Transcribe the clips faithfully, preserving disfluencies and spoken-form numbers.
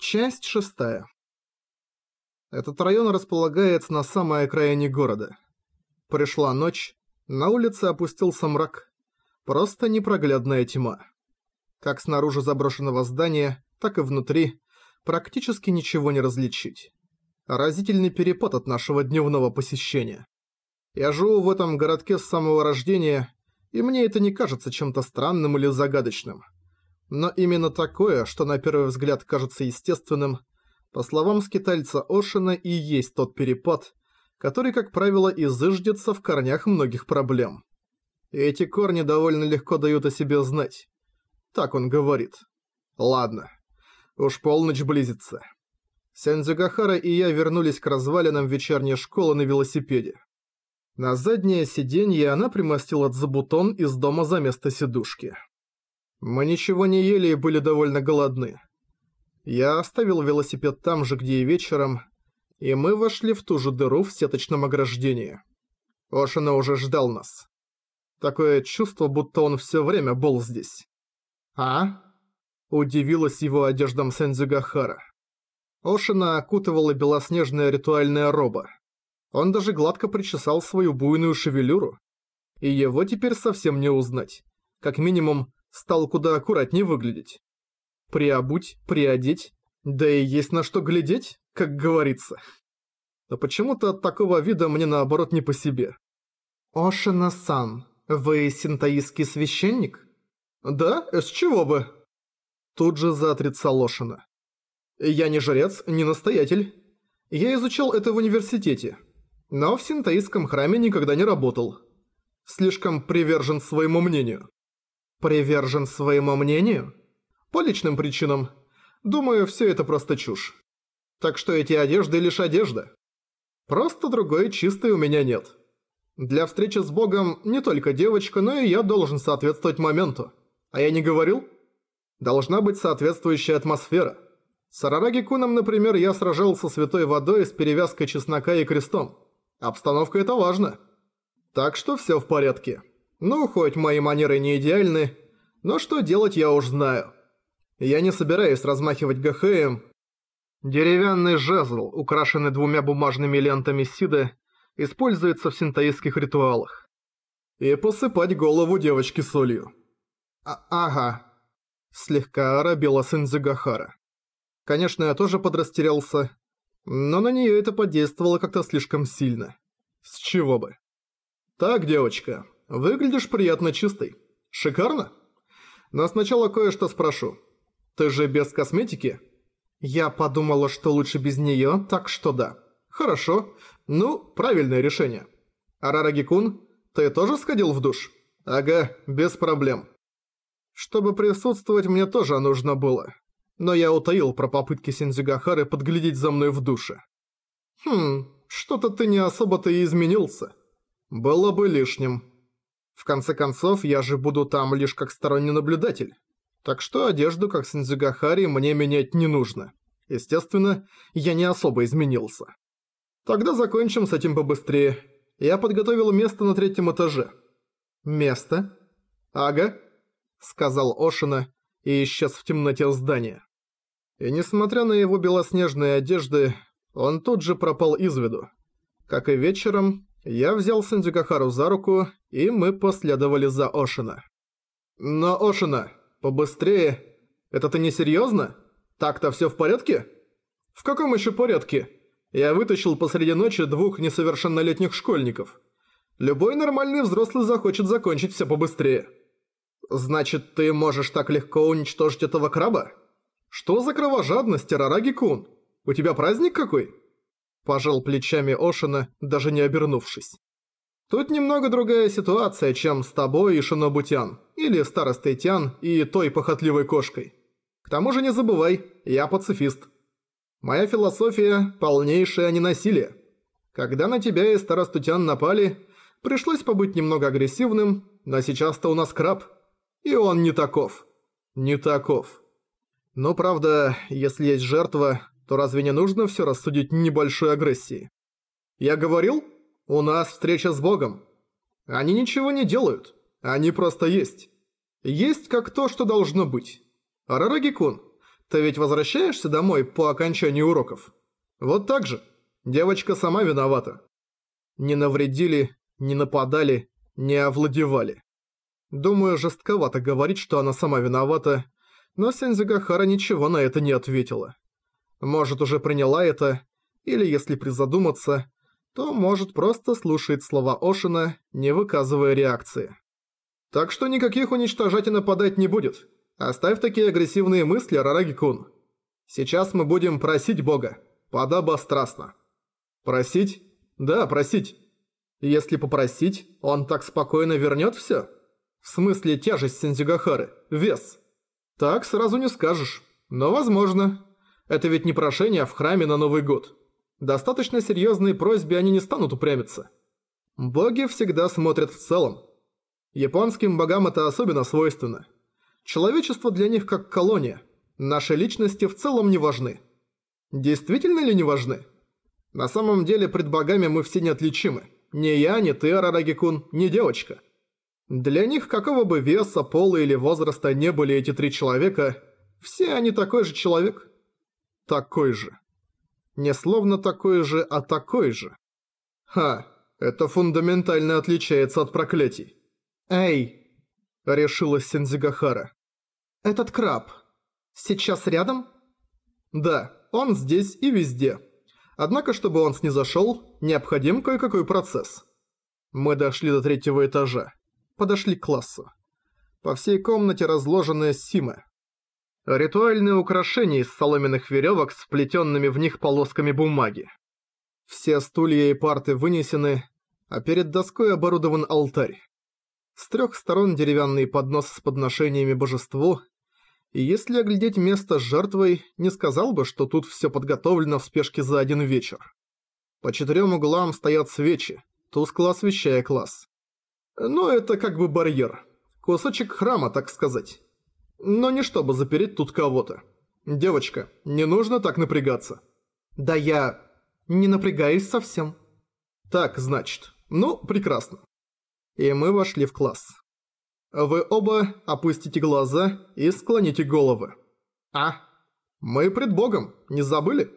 Часть шестая. Этот район располагается на самой окраине города. Пришла ночь, на улице опустился мрак. Просто непроглядная тьма. Как снаружи заброшенного здания, так и внутри практически ничего не различить. Разительный перепад от нашего дневного посещения. Я живу в этом городке с самого рождения, и мне это не кажется чем-то странным или загадочным. Но именно такое, что на первый взгляд кажется естественным, по словам скитальца Ошина, и есть тот перепад, который, как правило, и зыждется в корнях многих проблем. И эти корни довольно легко дают о себе знать. Так он говорит. Ладно, уж полночь близится. Сёндзюгахара и я вернулись к развалинам вечерней школы на велосипеде. На заднее сиденье она примостила дзабутон из дома за место сидушки. Мы ничего не ели и были довольно голодны. Я оставил велосипед там же, где и вечером, и мы вошли в ту же дыру в сеточном ограждении. Ошина уже ждал нас. Такое чувство, будто он все время был здесь. «А?» – удивилась его одеждам Сёндзюгахара. Ошина окутывала белоснежная ритуальная роба. Он даже гладко причесал свою буйную шевелюру, и его теперь совсем не узнать. Как минимум, стал куда аккуратнее выглядеть. Приобуть, приодеть, да и есть на что глядеть, как говорится. Но почему-то от такого вида мне наоборот не по себе. «Ошина-сан, вы синтоистский священник?» «Да, с чего бы?» Тут же заотрицал Ошина. «Я не жрец, не настоятель. Я изучал это в университете, но в синтоистском храме никогда не работал. Слишком привержен своему мнению». «Привержен своему мнению?» «По личным причинам. Думаю, все это просто чушь. Так что эти одежды лишь одежда. Просто другой чистой у меня нет. Для встречи с Богом не только девочка, но и я должен соответствовать моменту. А я не говорил? Должна быть соответствующая атмосфера. С Арараги-куном, например, я сражался святой водой с перевязкой чеснока и крестом. Обстановка – это важно. Так что все в порядке. Ну, хоть мои манеры не идеальны, но что делать я уж знаю. Я не собираюсь размахивать гахэем. Деревянный жезл, украшенный двумя бумажными лентами сида, используется в синтоистских ритуалах. И посыпать голову девочки солью. А ага. Слегка оробела Сёндзюгахара. Конечно, я тоже подрастерялся, но на нее это подействовало как-то слишком сильно. С чего бы? Так, девочка, выглядишь приятно чистой. Шикарно? Но сначала кое-что спрошу. Ты же без косметики? Я подумала, что лучше без нее, так что да. Хорошо. Ну, правильное решение. Арараги-кун, ты тоже сходил в душ? Ага, без проблем. Чтобы присутствовать, мне тоже нужно было. Но я утаил про попытки Сёндзюгахары подглядеть за мной в душе. Хм, что-то ты не особо-то и изменился. Было бы лишним. В конце концов, я же буду там лишь как сторонний наблюдатель. Так что одежду, как Сёндзюгахари, мне менять не нужно. Естественно, я не особо изменился. Тогда закончим с этим побыстрее. Я подготовил место на третьем этаже. Место? Ага, сказал Ошина и исчез в темноте здания. И несмотря на его белоснежные одежды, он тут же пропал из виду. Как и вечером, я взял Сёндзюгахару за руку, и мы последовали за Ошина. Но, Ошина, побыстрее. Это ты не серьезно? Так-то все в порядке? В каком еще порядке? Я вытащил посреди ночи двух несовершеннолетних школьников. Любой нормальный взрослый захочет закончить все побыстрее. Значит, ты можешь так легко уничтожить этого краба? Что за кровожадность, Арараги-кун? У тебя праздник какой? Пожал плечами Ошина, даже не обернувшись. Тут немного другая ситуация, чем с тобой и Шинобу-тян, или старостой Тян и той похотливой кошкой. К тому же не забывай, я пацифист. Моя философия – полнейшее ненасилие. Когда на тебя и старосту Тян напали, пришлось побыть немного агрессивным, но сейчас-то у нас краб. И он не таков. Не таков. Но правда, если есть жертва, то разве не нужно все рассудить небольшой агрессией? Я говорил, у нас встреча с Богом. Они ничего не делают, они просто есть. Есть как то, что должно быть. Арараги-кун, Ты ведь возвращаешься домой по окончании уроков? Вот так же. Девочка сама виновата. Не навредили, не нападали, не овладевали. Думаю, жестковато говорить, что она сама виновата, но Сензюгахара ничего на это не ответила. Может, уже приняла это, или, если призадуматься, то, может, просто слушает слова Ошина, не выказывая реакции. Так что никаких уничтожать и нападать не будет. Оставь такие агрессивные мысли, Арараги-кун. Сейчас мы будем просить Бога. Подобострастно. Просить? Да, просить. Если попросить, он так спокойно вернет все? В смысле тяжесть Сензюгахары, вес? Так сразу не скажешь. Но возможно. Это ведь не прошение в храме на Новый год. Достаточно серьезной просьбе они не станут упрямиться. Боги всегда смотрят в целом. Японским богам это особенно свойственно. Человечество для них как колония. Наши личности в целом не важны. Действительно ли не важны? На самом деле пред богами мы все неотличимы. Ни я, ни ты, Арараги-кун, ни девочка. Для них, какого бы веса, пола или возраста не были эти три человека, все они такой же человек. Такой же. Не словно такой же, а такой же. Ха, это фундаментально отличается от проклятий. «Эй!» – решилась Сензюгахара. «Этот краб сейчас рядом?» «Да, он здесь и везде. Однако, чтобы он снизошёл, необходим кое-какой процесс». Мы дошли до третьего этажа. Подошли к классу. По всей комнате разложены симы. Ритуальные украшения из соломенных верёвок с вплетёнными в них полосками бумаги. Все стулья и парты вынесены, а перед доской оборудован алтарь. С трёх сторон деревянный поднос с подношениями божеству, и если оглядеть место с жертвой, не сказал бы, что тут всё подготовлено в спешке за один вечер. По четырём углам стоят свечи, тускло освещая класс. Ну, это как бы барьер. Кусочек храма, так сказать. Но не чтобы запереть тут кого-то. Девочка, не нужно так напрягаться. Да я не напрягаюсь совсем. Так, значит. Ну, прекрасно. И мы вошли в класс. Вы оба опустите глаза и склоните головы. А, мы пред Богом, не забыли?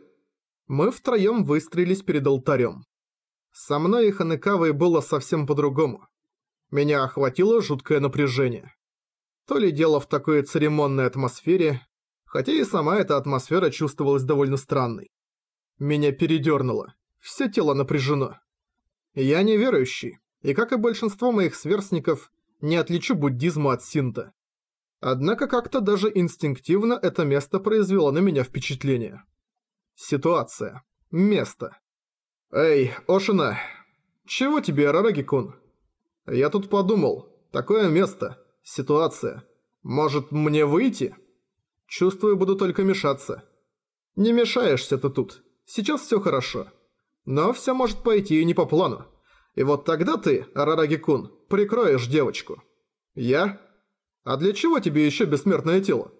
Мы втроём выстроились перед алтарем. Со мной и Ханекавой было совсем по-другому. Меня охватило жуткое напряжение. То ли дело в такой церемонной атмосфере, хотя и сама эта атмосфера чувствовалась довольно странной. Меня передёрнуло, всё тело напряжено. Я неверующий, и, как и большинство моих сверстников, не отличу буддизм от синто. Однако как-то даже инстинктивно это место произвело на меня впечатление. Ситуация. Место. «Эй, Ошина, чего тебе, Арараги-кун? Я тут подумал, такое место, ситуация. Может, мне выйти? Чувствую, буду только мешаться. Не мешаешься ты тут, сейчас всё хорошо. Но всё может пойти и не по плану. И вот тогда ты, Арараги-кун, прикроешь девочку. Я? А для чего тебе ещё бессмертное тело?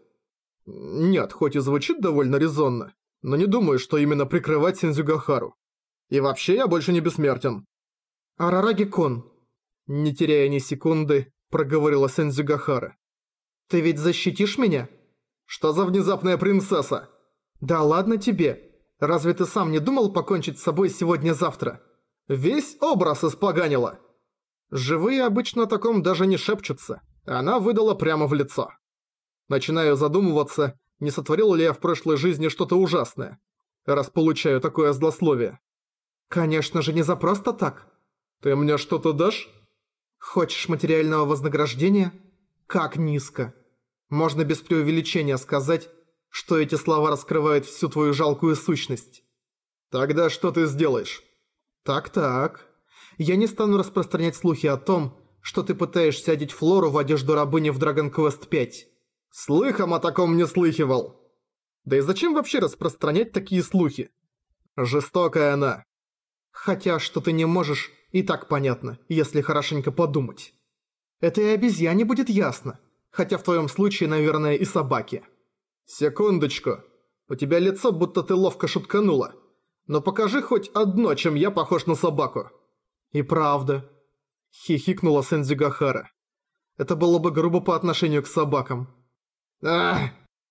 Нет, хоть и звучит довольно резонно, но не думаю, что именно прикрывать Сензюгахару. И вообще я больше не бессмертен. Арараги-кун, не теряя ни секунды, проговорила Сензюгахара. Ты ведь защитишь меня? Что за внезапная принцесса? Да ладно тебе. Разве ты сам не думал покончить с собой сегодня-завтра? Весь образ испоганила. Живые обычно о таком даже не шепчутся. Она выдала прямо в лицо. Начинаю задумываться, не сотворил ли я в прошлой жизни что-то ужасное, раз получаю такое злословие. Конечно же, не за просто так. Ты мне что-то дашь? Хочешь материального вознаграждения? Как низко. Можно без преувеличения сказать, что эти слова раскрывают всю твою жалкую сущность. Тогда что ты сделаешь? Так-так. Я не стану распространять слухи о том, что ты пытаешься одеть Флору в одежду рабыни в Dragon Quest пять. Слыхом о таком не слыхивал. Да и зачем вообще распространять такие слухи? Жестокая она. Хотя, что ты не можешь, и так понятно, если хорошенько подумать. Это и обезьяне будет ясно, хотя в твоем случае, наверное, и собаке. Секундочку. У тебя лицо, будто ты ловко шутканула. Но покажи хоть одно, чем я похож на собаку. И правда. Хихикнула Сензюгахара. Это было бы грубо по отношению к собакам. Ах!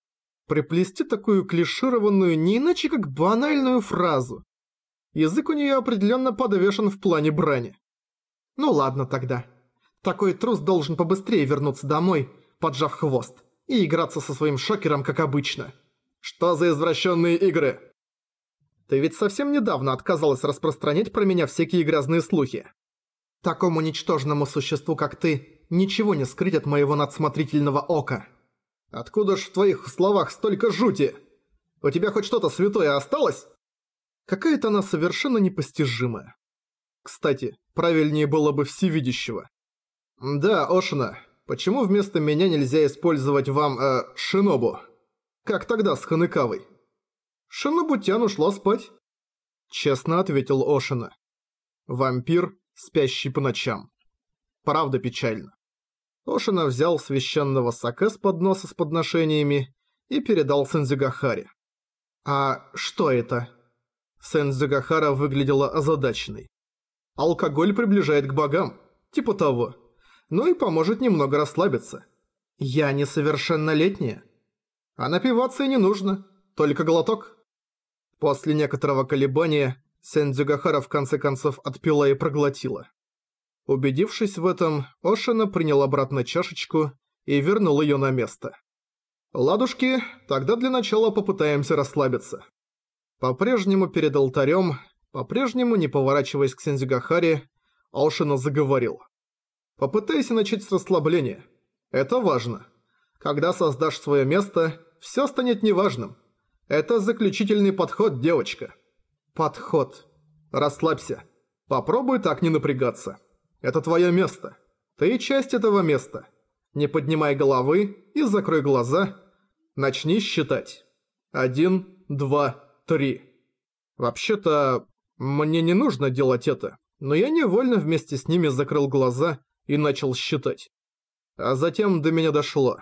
приплести такую клишированную, не иначе как банальную фразу? Язык у нее определенно подвешен в плане брани. Ну ладно тогда. Такой трус должен побыстрее вернуться домой, поджав хвост, и играться со своим шокером, как обычно. Что за извращенные игры? Ты ведь совсем недавно отказалась распространять про меня всякие грязные слухи. Такому ничтожному существу, как ты, ничего не скрыть от моего надсмотрительного ока. Откуда ж в твоих словах столько жути? У тебя хоть что-то святое осталось? Какая-то она совершенно непостижимая. Кстати, правильнее было бы всевидящего. Да, Ошина, почему вместо меня нельзя использовать вам, э, Шинобу? Как тогда с Ханекавой? Шинобу-тян ушла спать. Честно ответил Ошина. Вампир, спящий по ночам. Правда печально. Ошина взял священного саке с подноса с подношениями и передал Сэндзюгахаре. «А что это?» Сэндзюгахара выглядела озадаченной. «Алкоголь приближает к богам, типа того. Ну и поможет немного расслабиться. Я несовершеннолетняя. А напиваться и не нужно, только глоток». После некоторого колебания Сэндзюгахара в конце концов отпила и проглотила. Убедившись в этом, Ошина принял обратно чашечку и вернул ее на место. «Ладушки, тогда для начала попытаемся расслабиться». По-прежнему перед алтарем, по-прежнему не поворачиваясь к Сэндзюгахаре, Ошина заговорил. «Попытайся начать с расслабления. Это важно. Когда создашь свое место, все станет неважным. Это заключительный подход, девочка». «Подход. Расслабься. Попробуй так не напрягаться. Это твое место. Ты часть этого места. Не поднимай головы и закрой глаза. Начни считать. Один, два, три. Вообще-то, мне не нужно делать это, но я невольно вместе с ними закрыл глаза и начал считать. А затем до меня дошло.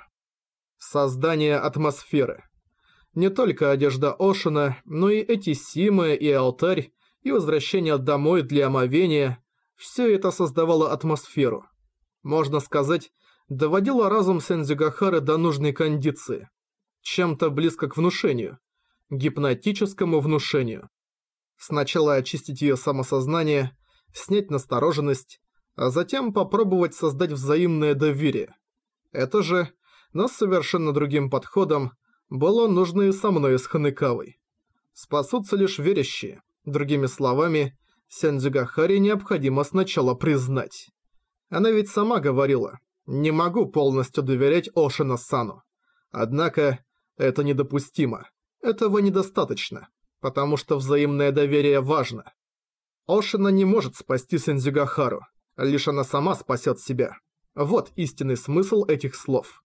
Создание атмосферы. Не только одежда Ошина, но и эти симы, и алтарь, и возвращение домой для омовения – все это создавало атмосферу. Можно сказать, доводило разум Сэндзюгахары до нужной кондиции. Чем-то близко к внушению. Гипнотическому внушению. Сначала очистить ее самосознание, снять настороженность, а затем попробовать создать взаимное доверие. Это же, но с совершенно другим подходом, было нужно и со мной с Ханекавой. Спасутся лишь верящие. Другими словами, Сэндзюгахаре необходимо сначала признать. Она ведь сама говорила, не могу полностью доверять Ошина-сану. Однако, это недопустимо. Этого недостаточно, потому что взаимное доверие важно. Ошина не может спасти Сэндзюгахару, лишь она сама спасет себя. Вот истинный смысл этих слов.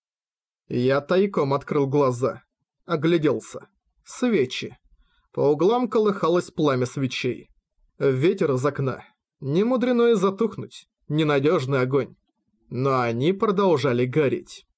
Я тайком открыл глаза, огляделся. Свечи. По углам колыхалось пламя свечей. Ветер из окна. Не мудрено и затухнуть. Ненадежный огонь. Но они продолжали гореть.